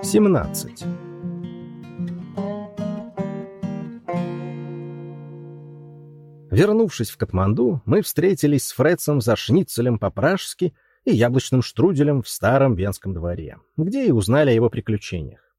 17. Вернувшись в Катманду, мы встретились с Фрецем за шницелем по-пражски и яблочным штруделем в старом венском дворе, где и узнали о его приключениях.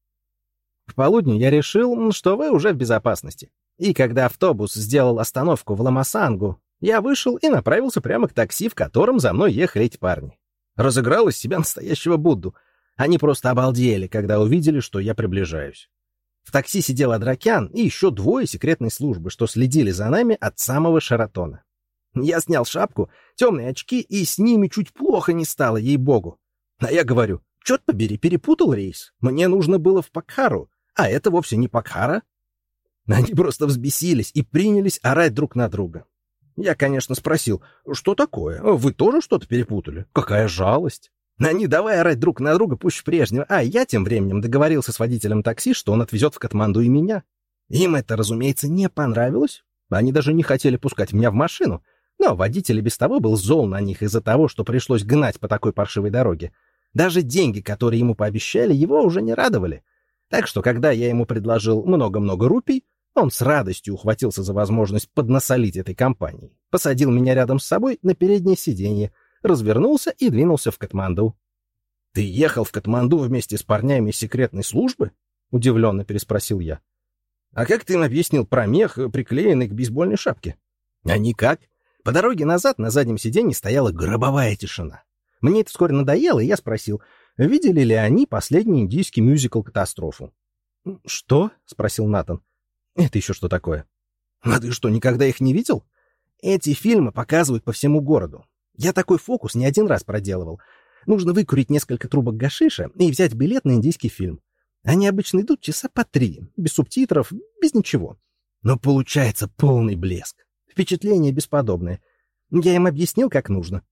К полудню я решил, что вы уже в безопасности. И когда автобус сделал остановку в Ламасангу, я вышел и направился прямо к такси, в котором за мной ехали эти парни. Разыграл из себя настоящего Будду. Они просто обалдели, когда увидели, что я приближаюсь. В такси сидел Адракян и еще двое секретной службы, что следили за нами от самого Шаратона. Я снял шапку, темные очки, и с ними чуть плохо не стало, ей-богу. А я говорю, черт побери, перепутал рейс. Мне нужно было в Покхару, а это вовсе не Покхара. Они просто взбесились и принялись орать друг на друга. Я, конечно, спросил, что такое? Вы тоже что-то перепутали? Какая жалость. Они давай орать друг на друга пуще прежнего, а я тем временем договорился с водителем такси, что он отвезет в Катманду и меня. Им это, разумеется, не понравилось. Они даже не хотели пускать меня в машину, но водитель и без того был зол на них из-за того, что пришлось гнать по такой паршивой дороге. Даже деньги, которые ему пообещали, его уже не радовали. Так что, когда я ему предложил много-много рупий, он с радостью ухватился за возможность поднасолить этой компании, посадил меня рядом с собой на переднее сиденье, развернулся и двинулся в Катманду. — Ты ехал в Катманду вместе с парнями из секретной службы? — удивленно переспросил я. — А как ты им объяснил про мех, приклеенный к бейсбольной шапке? — А никак. По дороге назад на заднем сиденье стояла гробовая тишина. Мне это вскоре надоело, и я спросил, видели ли они последний индийский мюзикл «Катастрофу». — Что? — спросил Натан. — Это еще что такое? — А ты что, никогда их не видел? Эти фильмы показывают по всему городу. Я такой фокус не один раз проделывал. Нужно выкурить несколько трубок гашиша и взять билет на индийский фильм. Они обычно идут часа по 3, без субтитров, без ничего. Но получается полный блеск. Впечатление бесподобное. Я им объяснил, как нужно.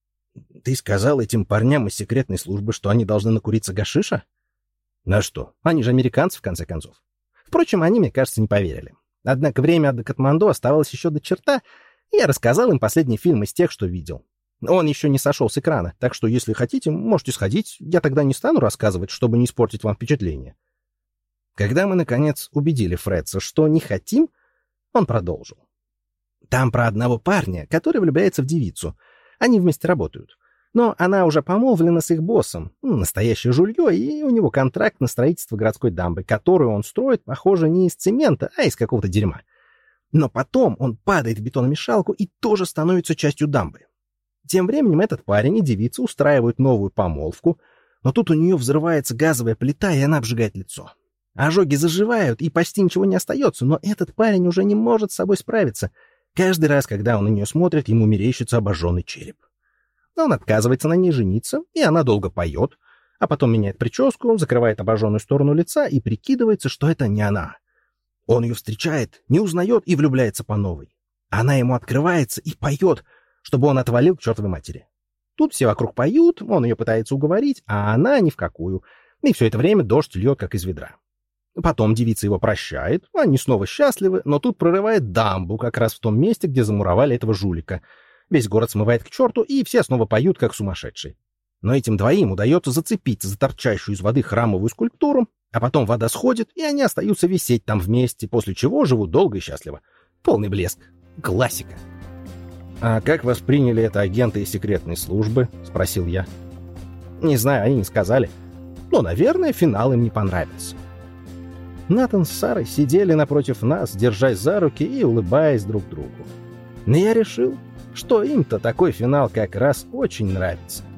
Ты сказал этим парням из секретной службы, что они должны накуриться гашиша? На что? Они же американцы, в конце концов. Впрочем, они, мне кажется, не поверили. Однако время до Катманду оставалось еще до черта, и я рассказал им последний фильм из тех, что видел. Он еще не сошел с экрана, так что, если хотите, можете сходить. Я тогда не стану рассказывать, чтобы не испортить вам впечатление. Когда мы, наконец, убедили Фредса, что не хотим, он продолжил. Там про одного парня, который влюбляется в девицу. Они вместе работают. Но она уже помолвлена с их боссом, настоящее жулье, и у него контракт на строительство городской дамбы, которую он строит, похоже, не из цемента, а из какого-то дерьма. Но потом он падает в бетономешалку и тоже становится частью дамбы. Тем временем этот парень и девица устраивают новую помолвку, но тут у нее взрывается газовая плита, и она обжигает лицо. Ожоги заживают, и почти ничего не остается, но этот парень уже не может с собой справиться. Каждый раз, когда он на нее смотрит, ему мерещится обожженный череп. Он отказывается на ней жениться, и она долго поет, а потом меняет прическу, закрывает обожженную сторону лица и прикидывается, что это не она. Он ее встречает, не узнает и влюбляется по новой. Она ему открывается и поет, чтобы он отвалил к чертовой матери. Тут все вокруг поют, он ее пытается уговорить, а она ни в какую. И все это время дождь льет, как из ведра. Потом девица его прощает, они снова счастливы, но тут прорывает дамбу как раз в том месте, где замуровали этого жулика. Весь город смывает к черту, и все снова поют, как сумасшедшие. Но этим двоим удается зацепиться за торчащую из воды храмовую скульптуру, а потом вода сходит, и они остаются висеть там вместе, после чего живут долго и счастливо. Полный блеск. Классика. «А как восприняли это агенты из секретной службы?» — спросил я. «Не знаю, они не сказали. Но, наверное, финал им не понравился». Натан с Сарой сидели напротив нас, держась за руки и улыбаясь друг другу. Но я решил, что им-то такой финал как раз очень нравится.